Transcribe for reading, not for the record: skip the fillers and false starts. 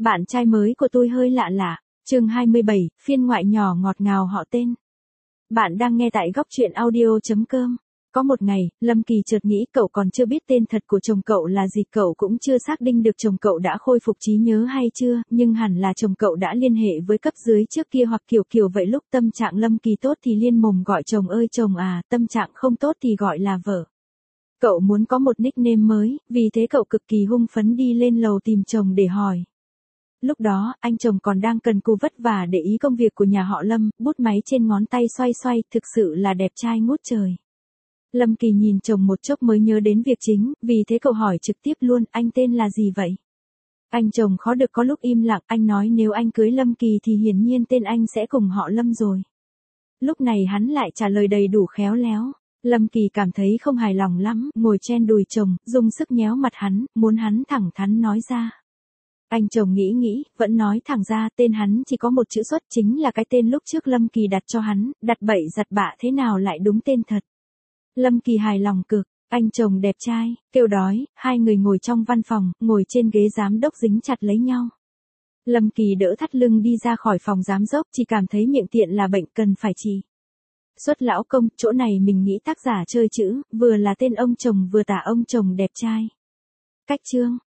Bạn trai mới của tôi hơi lạ lạ. Chương 27, phiên ngoại nhỏ ngọt ngào họ tên. Bạn đang nghe tại góc truyện audio.com. Có một ngày, Lâm Kỳ chợt nghĩ cậu còn chưa biết tên thật của chồng cậu là gì, cậu cũng chưa xác định được chồng cậu đã khôi phục trí nhớ hay chưa, nhưng hẳn là chồng cậu đã liên hệ với cấp dưới trước kia hoặc kiểu vậy. Lúc tâm trạng Lâm Kỳ tốt thì liên mồm gọi chồng ơi chồng à, tâm trạng không tốt thì gọi là vợ. Cậu muốn có một nickname mới, vì thế cậu cực kỳ hưng phấn đi lên lầu tìm chồng để hỏi. Lúc đó, anh chồng còn đang cần cù vất vả để ý công việc của nhà họ Lâm, bút máy trên ngón tay xoay, thực sự là đẹp trai ngút trời. Lâm Kỳ nhìn chồng một chốc mới nhớ đến việc chính, vì thế cậu hỏi trực tiếp luôn, anh tên là gì vậy? Anh chồng khó được có lúc im lặng, anh nói nếu anh cưới Lâm Kỳ thì hiển nhiên tên anh sẽ cùng họ Lâm rồi. Lúc này hắn lại trả lời đầy đủ khéo léo. Lâm Kỳ cảm thấy không hài lòng lắm, ngồi trên đùi chồng, dùng sức nhéo mặt hắn, muốn hắn thẳng thắn nói ra. Anh chồng nghĩ, vẫn nói thẳng ra, tên hắn chỉ có một chữ Xuất, chính là cái tên lúc trước Lâm Kỳ đặt cho hắn, đặt bậy giặt bạ thế nào lại đúng tên thật. Lâm Kỳ hài lòng cực, anh chồng đẹp trai, kêu đói, hai người ngồi trong văn phòng, ngồi trên ghế giám đốc dính chặt lấy nhau. Lâm Kỳ đỡ thắt lưng đi ra khỏi phòng giám đốc, chỉ cảm thấy miệng tiện là bệnh cần phải trị. Xuất lão công, chỗ này mình nghĩ tác giả chơi chữ, vừa là tên ông chồng vừa tả ông chồng đẹp trai. Cách chương.